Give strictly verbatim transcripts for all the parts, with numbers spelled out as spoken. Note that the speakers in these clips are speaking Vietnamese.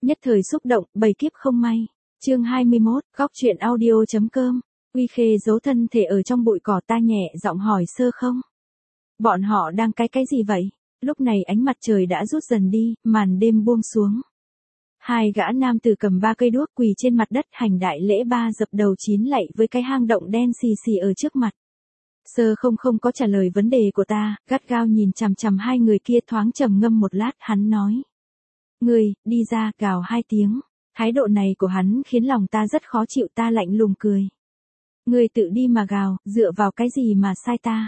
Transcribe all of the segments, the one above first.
Nhất thời xúc động, bầy kiếp không may. Chương hai mươi mốt, góc truyện audio.com. Uy Khê giấu thân thể ở trong bụi cỏ, ta nhẹ giọng hỏi Sơ Không. Bọn họ đang cái cái gì vậy? Lúc này ánh mặt trời đã rút dần đi, màn đêm buông xuống. Hai gã nam tử cầm ba cây đuốc quỳ trên mặt đất hành đại lễ ba dập đầu chín lạy với cái hang động đen xì xì ở trước mặt. Sơ Không không có trả lời vấn đề của ta, gắt gao nhìn chằm chằm hai người kia, thoáng trầm ngâm một lát, hắn nói. Ngươi, đi ra, gào hai tiếng. Thái độ này của hắn khiến lòng ta rất khó chịu, ta lạnh lùng cười. Ngươi tự đi mà gào, dựa vào cái gì mà sai ta?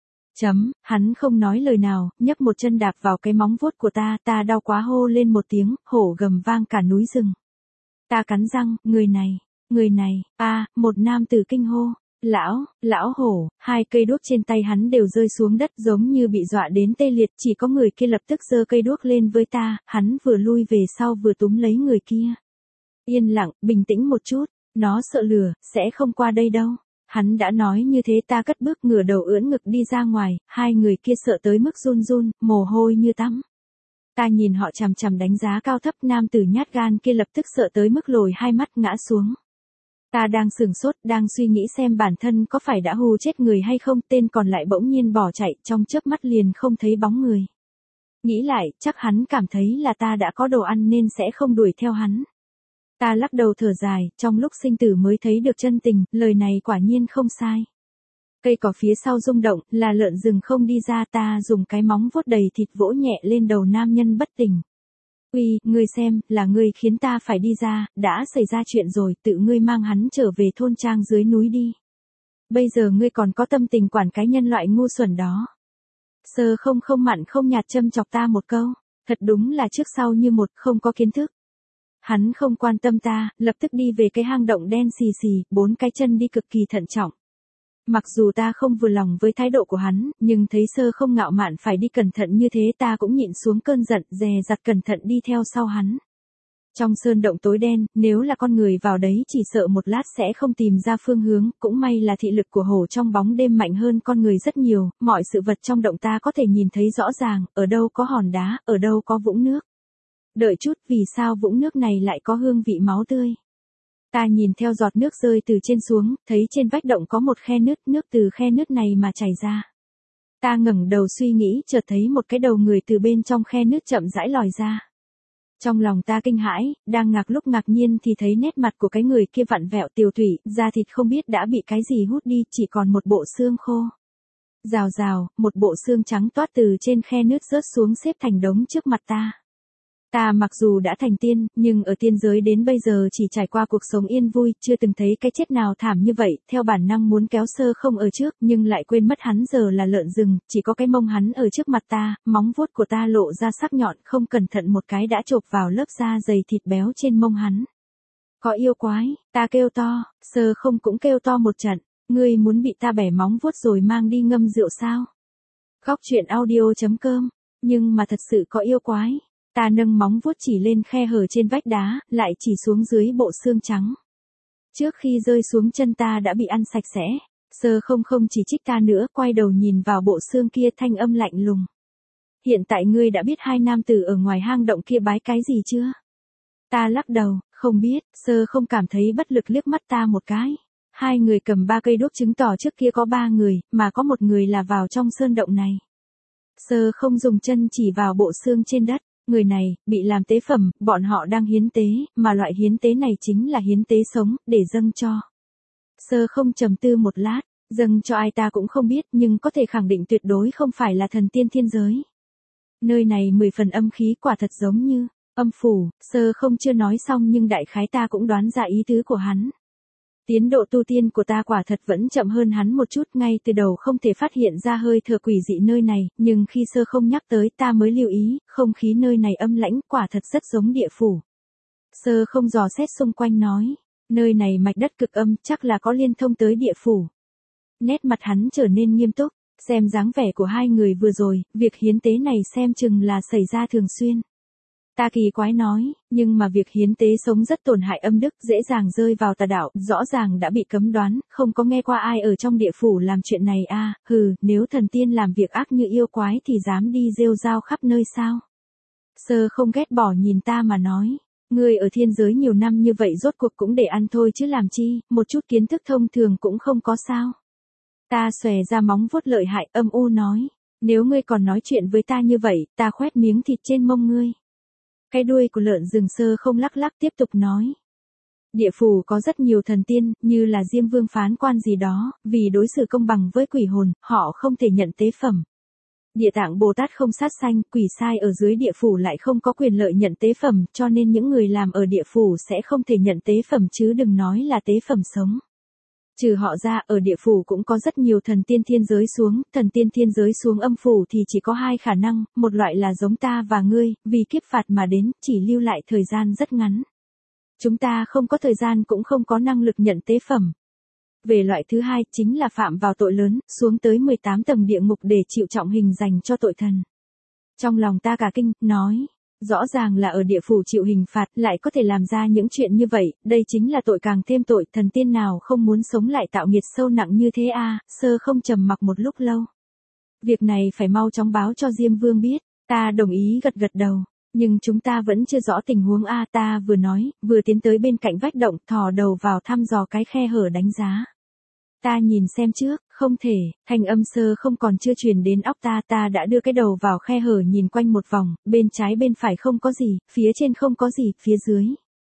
Chấm, hắn không nói lời nào, nhấc một chân đạp vào cái móng vuốt của ta, ta đau quá hô lên một tiếng, hổ gầm vang cả núi rừng. Ta cắn răng, người này, người này, a, một nam tử kinh hô. Lão, lão hổ, hai cây đuốc trên tay hắn đều rơi xuống đất giống như bị dọa đến tê liệt, chỉ có người kia lập tức giơ cây đuốc lên với ta, hắn vừa lui về sau vừa túm lấy người kia. Yên lặng, bình tĩnh một chút, nó sợ lửa, sẽ không qua đây đâu. Hắn đã nói như thế, ta cất bước ngửa đầu ưỡn ngực đi ra ngoài, hai người kia sợ tới mức run run, mồ hôi như tắm. Ta nhìn họ chằm chằm đánh giá cao thấp, nam tử nhát gan kia lập tức sợ tới mức lồi hai mắt ngã xuống. Ta đang sửng sốt, đang suy nghĩ xem bản thân có phải đã hù chết người hay không, tên còn lại bỗng nhiên bỏ chạy, trong chớp mắt liền không thấy bóng người. Nghĩ lại, chắc hắn cảm thấy là ta đã có đồ ăn nên sẽ không đuổi theo hắn. Ta lắc đầu thở dài, trong lúc sinh tử mới thấy được chân tình, lời này quả nhiên không sai. Cây cỏ phía sau rung động, là lợn rừng không đi ra, ta dùng cái móng vuốt đầy thịt vỗ nhẹ lên đầu nam nhân bất tỉnh. Uy, ngươi xem, là ngươi khiến ta phải đi ra, đã xảy ra chuyện rồi, tự ngươi mang hắn trở về thôn trang dưới núi đi. Bây giờ ngươi còn có tâm tình quản cái nhân loại ngu xuẩn đó. Sơ Không không mặn không nhạt châm chọc ta một câu, thật đúng là trước sau như một, không có kiến thức. Hắn không quan tâm ta, lập tức đi về cái hang động đen xì xì, bốn cái chân đi cực kỳ thận trọng. Mặc dù ta không vừa lòng với thái độ của hắn, nhưng thấy Sơ Không ngạo mạn phải đi cẩn thận như thế, ta cũng nhịn xuống cơn giận, dè dặt cẩn thận đi theo sau hắn. Trong sơn động tối đen, nếu là con người vào đấy chỉ sợ một lát sẽ không tìm ra phương hướng, cũng may là thị lực của hổ trong bóng đêm mạnh hơn con người rất nhiều, mọi sự vật trong động ta có thể nhìn thấy rõ ràng, ở đâu có hòn đá, ở đâu có vũng nước. Đợi chút, vì sao vũng nước này lại có hương vị máu tươi? Ta nhìn theo giọt nước rơi từ trên xuống, thấy trên vách động có một khe nứt, nước từ khe nứt này mà chảy ra. Ta ngẩng đầu suy nghĩ, chợt thấy một cái đầu người từ bên trong khe nứt chậm rãi lòi ra. Trong lòng ta kinh hãi, đang ngạc lúc ngạc nhiên thì thấy nét mặt của cái người kia vặn vẹo tiều tụy, da thịt không biết đã bị cái gì hút đi, chỉ còn một bộ xương khô. Rào rào, một bộ xương trắng toát từ trên khe nứt rớt xuống xếp thành đống trước mặt ta. Ta mặc dù đã thành tiên, nhưng ở tiên giới đến bây giờ chỉ trải qua cuộc sống yên vui, chưa từng thấy cái chết nào thảm như vậy, theo bản năng muốn kéo Sơ Không ở trước, nhưng lại quên mất hắn giờ là lợn rừng, chỉ có cái mông hắn ở trước mặt ta, móng vuốt của ta lộ ra sắc nhọn, không cẩn thận một cái đã chộp vào lớp da dày thịt béo trên mông hắn. Có yêu quái, ta kêu to, Sơ Không cũng kêu to một trận, ngươi muốn bị ta bẻ móng vuốt rồi mang đi ngâm rượu sao? Góc truyện audio.com, nhưng mà thật sự có yêu quái. Ta nâng móng vuốt chỉ lên khe hở trên vách đá, lại chỉ xuống dưới bộ xương trắng. Trước khi rơi xuống chân ta đã bị ăn sạch sẽ. Sơ Không không chỉ trích ta nữa, quay đầu nhìn vào bộ xương kia, thanh âm lạnh lùng. Hiện tại ngươi đã biết hai nam tử ở ngoài hang động kia bái cái gì chưa? Ta lắc đầu, không biết. Sơ Không cảm thấy bất lực liếc mắt ta một cái. Hai người cầm ba cây đuốc chứng tỏ trước kia có ba người, mà có một người là vào trong sơn động này. Sơ Không dùng chân chỉ vào bộ xương trên đất. Người này, bị làm tế phẩm, bọn họ đang hiến tế, mà loại hiến tế này chính là hiến tế sống, để dâng cho. Sơ Không trầm tư một lát, dâng cho ai ta cũng không biết, nhưng có thể khẳng định tuyệt đối không phải là thần tiên thiên giới. Nơi này mười phần âm khí, quả thật giống như âm phủ. Sơ Không chưa nói xong nhưng đại khái ta cũng đoán ra ý tứ của hắn. Tiến độ tu tiên của ta quả thật vẫn chậm hơn hắn một chút, ngay từ đầu không thể phát hiện ra hơi thở quỷ dị nơi này, nhưng khi Sơ Không nhắc tới ta mới lưu ý, không khí nơi này âm lãnh, quả thật rất giống địa phủ. Sơ Không dò xét xung quanh nói, nơi này mạch đất cực âm, chắc là có liên thông tới địa phủ. Nét mặt hắn trở nên nghiêm túc, xem dáng vẻ của hai người vừa rồi, việc hiến tế này xem chừng là xảy ra thường xuyên. Ta kỳ quái nói, nhưng mà việc hiến tế sống rất tổn hại âm đức, dễ dàng rơi vào tà đạo, rõ ràng đã bị cấm đoán, không có nghe qua ai ở trong địa phủ làm chuyện này à, hừ, nếu thần tiên làm việc ác như yêu quái thì dám đi rêu rao khắp nơi sao? Sơ Không ghét bỏ nhìn ta mà nói, Ngươi ở thiên giới nhiều năm như vậy rốt cuộc cũng để ăn thôi chứ làm chi, một chút kiến thức thông thường cũng không có sao. Ta xòe ra móng vuốt lợi hại âm u nói. Nếu ngươi còn nói chuyện với ta như vậy, ta khoét miếng thịt trên mông ngươi. Cái đuôi của lợn rừng Sơ không lắc lắc tiếp tục nói. Địa phủ có rất nhiều thần tiên, như là Diêm Vương phán quan gì đó, vì đối xử công bằng với quỷ hồn, họ không thể nhận tế phẩm. Địa Tạng Bồ Tát không sát sanh, quỷ sai ở dưới địa phủ lại không có quyền lợi nhận tế phẩm, cho nên những người làm ở địa phủ sẽ không thể nhận tế phẩm chứ đừng nói là tế phẩm sống. Trừ họ ra, ở địa phủ cũng có rất nhiều thần tiên thiên giới xuống, thần tiên thiên giới xuống âm phủ thì chỉ có hai khả năng, một loại là giống ta và ngươi, vì kiếp phạt mà đến, chỉ lưu lại thời gian rất ngắn. Chúng ta không có thời gian cũng không có năng lực nhận tế phẩm. Về loại thứ hai, chính là phạm vào tội lớn, xuống tới mười tám tầng địa ngục để chịu trọng hình dành cho tội thần. Trong lòng ta cả kinh, nói, rõ ràng là ở địa phủ chịu hình phạt, lại có thể làm ra những chuyện như vậy, đây chính là tội càng thêm tội, thần tiên nào không muốn sống lại tạo nghiệt sâu nặng như thế a? Sơ không trầm mặc một lúc lâu. Việc này phải mau chóng báo cho Diêm Vương biết, ta đồng ý gật gật đầu. Nhưng chúng ta vẫn chưa rõ tình huống a, ta vừa nói, vừa tiến tới bên cạnh vách động, thò đầu vào thăm dò cái khe hở đánh giá. Ta nhìn xem trước, không thể, thanh âm Sơ không còn chưa truyền đến óc ta, ta đã đưa cái đầu vào khe hở nhìn quanh một vòng, bên trái bên phải không có gì, phía trên không có gì, phía dưới.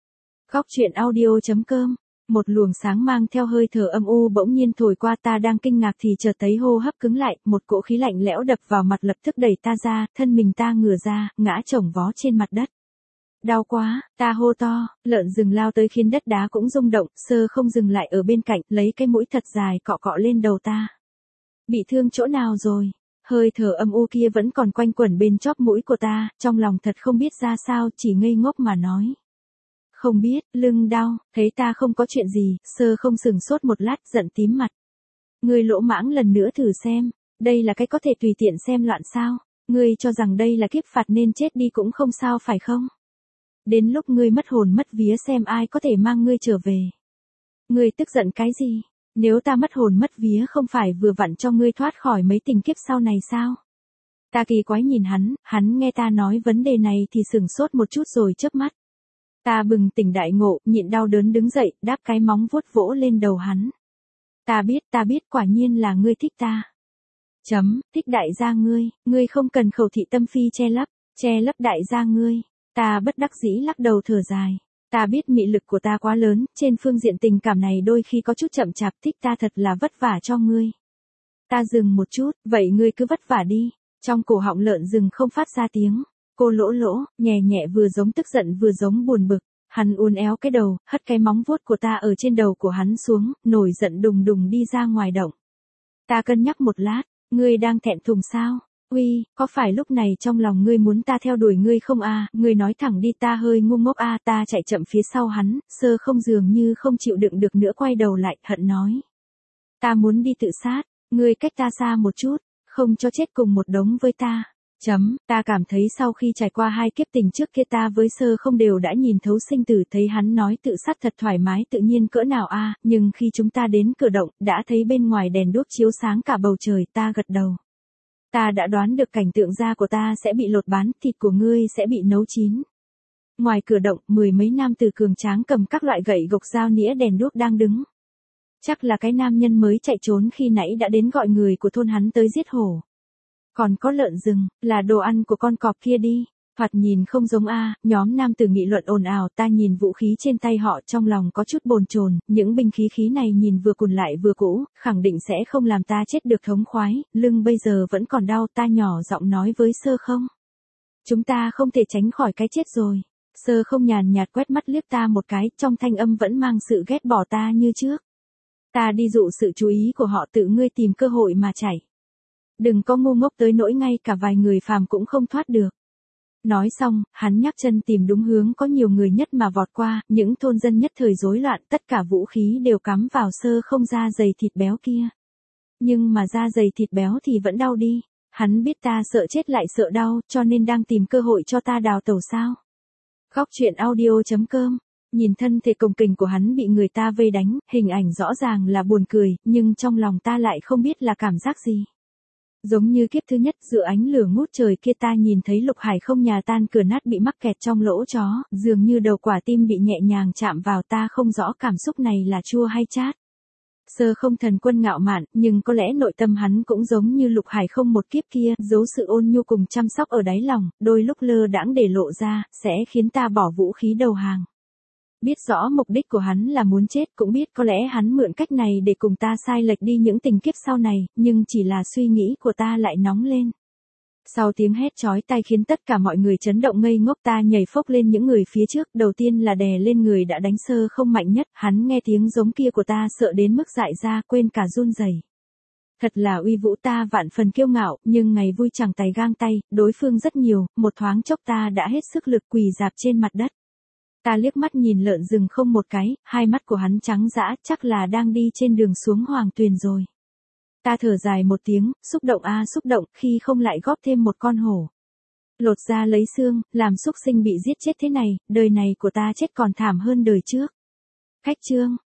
Góc truyện audio chấm com. Một luồng sáng mang theo hơi thở âm u bỗng nhiên thổi qua, ta đang kinh ngạc thì chợt thấy hô hấp cứng lại, một cỗ khí lạnh lẽo đập vào mặt lập tức đẩy ta ra, thân mình ta ngửa ra, ngã chồng vó trên mặt đất. Đau quá, ta hô to, lợn rừng lao tới khiến đất đá cũng rung động, Sơ không dừng lại ở bên cạnh, lấy cái mũi thật dài cọ cọ lên đầu ta. Bị thương chỗ nào rồi? Hơi thở âm u kia vẫn còn quanh quẩn bên chóp mũi của ta, trong lòng thật không biết ra sao, chỉ ngây ngốc mà nói. Không biết, lưng đau, thấy ta không có chuyện gì, Sơ không sừng sốt một lát, giận tím mặt. Ngươi lỗ mãng lần nữa thử xem, đây là cái có thể tùy tiện xem loạn sao, ngươi cho rằng đây là kiếp phạt nên chết đi cũng không sao phải không? Đến lúc ngươi mất hồn mất vía xem ai có thể mang ngươi trở về. Ngươi tức giận cái gì? Nếu ta mất hồn mất vía không phải vừa vặn cho ngươi thoát khỏi mấy tình kiếp sau này sao? Ta kỳ quái nhìn hắn, hắn nghe ta nói vấn đề này thì sừng sốt một chút rồi chớp mắt. Ta bừng tỉnh đại ngộ, nhịn đau đớn đứng dậy, đáp cái móng vuốt vỗ lên đầu hắn. Ta biết, ta biết quả nhiên là ngươi thích ta. Chấm, thích đại gia ngươi, ngươi không cần khẩu thị tâm phi che lấp, che lấp đại gia ngươi. Ta bất đắc dĩ lắc đầu thở dài. Ta biết mị lực của ta quá lớn, trên phương diện tình cảm này đôi khi có chút chậm chạp, thích ta thật là vất vả cho ngươi. Ta dừng một chút, vậy ngươi cứ vất vả đi. Trong cổ họng lợn rừng không phát ra tiếng. Cô lỗ lỗ, nhẹ nhẹ vừa giống tức giận vừa giống buồn bực. Hắn uốn éo cái đầu, hất cái móng vuốt của ta ở trên đầu của hắn xuống, nổi giận đùng đùng đi ra ngoài động. Ta cân nhắc một lát, ngươi đang thẹn thùng sao? Uy, có phải lúc này trong lòng ngươi muốn ta theo đuổi ngươi không a? À? Ngươi nói thẳng đi, ta hơi ngu ngốc a, à? Ta chạy chậm phía sau hắn, Sơ không dường như không chịu đựng được nữa quay đầu lại, hận nói. Ta muốn đi tự sát, ngươi cách ta xa một chút, không cho chết cùng một đống với ta. Chấm, ta cảm thấy sau khi trải qua hai kiếp tình trước kia ta với Sơ không đều đã nhìn thấu sinh tử, thấy hắn nói tự sát thật thoải mái tự nhiên cỡ nào a, à? Nhưng khi chúng ta đến cửa động, đã thấy bên ngoài đèn đuốc chiếu sáng cả bầu trời, ta gật đầu. Ta đã đoán được cảnh tượng da của ta sẽ bị lột bán, thịt của ngươi sẽ bị nấu chín. Ngoài cửa động, mười mấy nam tử cường tráng cầm các loại gậy gộc dao nĩa đèn đuốc đang đứng. Chắc là cái nam nhân mới chạy trốn khi nãy đã đến gọi người của thôn hắn tới giết hổ. Còn có lợn rừng, là đồ ăn của con cọp kia đi. Thoạt nhìn không giống a, à, nhóm nam tử nghị luận ồn ào, ta nhìn vũ khí trên tay họ trong lòng có chút bồn chồn, những binh khí khí này nhìn vừa cùn lại vừa cũ, khẳng định sẽ không làm ta chết được thống khoái, lưng bây giờ vẫn còn đau, ta nhỏ giọng nói với Sơ không. Chúng ta không thể tránh khỏi cái chết rồi. Sơ không nhàn nhạt quét mắt liếc ta một cái, trong thanh âm vẫn mang sự ghét bỏ ta như trước. Ta đi dụ sự chú ý của họ, tự ngươi tìm cơ hội mà chảy. Đừng có ngu ngốc tới nỗi ngay cả vài người phàm cũng không thoát được. Nói xong, hắn nhắc chân tìm đúng hướng có nhiều người nhất mà vọt qua, những thôn dân nhất thời rối loạn, tất cả vũ khí đều cắm vào Sơ không da dày thịt béo kia. Nhưng mà da dày thịt béo thì vẫn đau đi, hắn biết ta sợ chết lại sợ đau, cho nên đang tìm cơ hội cho ta đào tẩu sao. Góc truyện audio chấm com, nhìn thân thể cồng kềnh của hắn bị người ta vây đánh, hình ảnh rõ ràng là buồn cười, nhưng trong lòng ta lại không biết là cảm giác gì. Giống như kiếp thứ nhất giữa ánh lửa ngút trời kia ta nhìn thấy Lục Hải không nhà tan cửa nát bị mắc kẹt trong lỗ chó, dường như đầu quả tim bị nhẹ nhàng chạm vào, ta không rõ cảm xúc này là chua hay chát. Sơ không thần quân ngạo mạn, nhưng có lẽ nội tâm hắn cũng giống như Lục Hải không một kiếp kia, giấu sự ôn nhu cùng chăm sóc ở đáy lòng, đôi lúc lơ đãng để lộ ra, sẽ khiến ta bỏ vũ khí đầu hàng. Biết rõ mục đích của hắn là muốn chết, cũng biết có lẽ hắn mượn cách này để cùng ta sai lệch đi những tình kiếp sau này, nhưng chỉ là suy nghĩ của ta lại nóng lên. Sau tiếng hét chói tai khiến tất cả mọi người chấn động ngây ngốc, ta nhảy phốc lên những người phía trước, đầu tiên là đè lên người đã đánh Sơ không mạnh nhất, hắn nghe tiếng giống kia của ta sợ đến mức dại ra, quên cả run rẩy. Thật là uy vũ, ta vạn phần kiêu ngạo, nhưng ngày vui chẳng tay gang tay, đối phương rất nhiều, một thoáng chốc ta đã hết sức lực quỳ dạp trên mặt đất. Ta liếc mắt nhìn lợn rừng không một cái, hai mắt của hắn trắng dã, chắc là đang đi trên đường xuống Hoàng Tuyền rồi. Ta thở dài một tiếng, xúc động a à, xúc động, khi không lại góp thêm một con hổ. Lột ra lấy xương, làm súc sinh bị giết chết thế này, đời này của ta chết còn thảm hơn đời trước. Khách chương.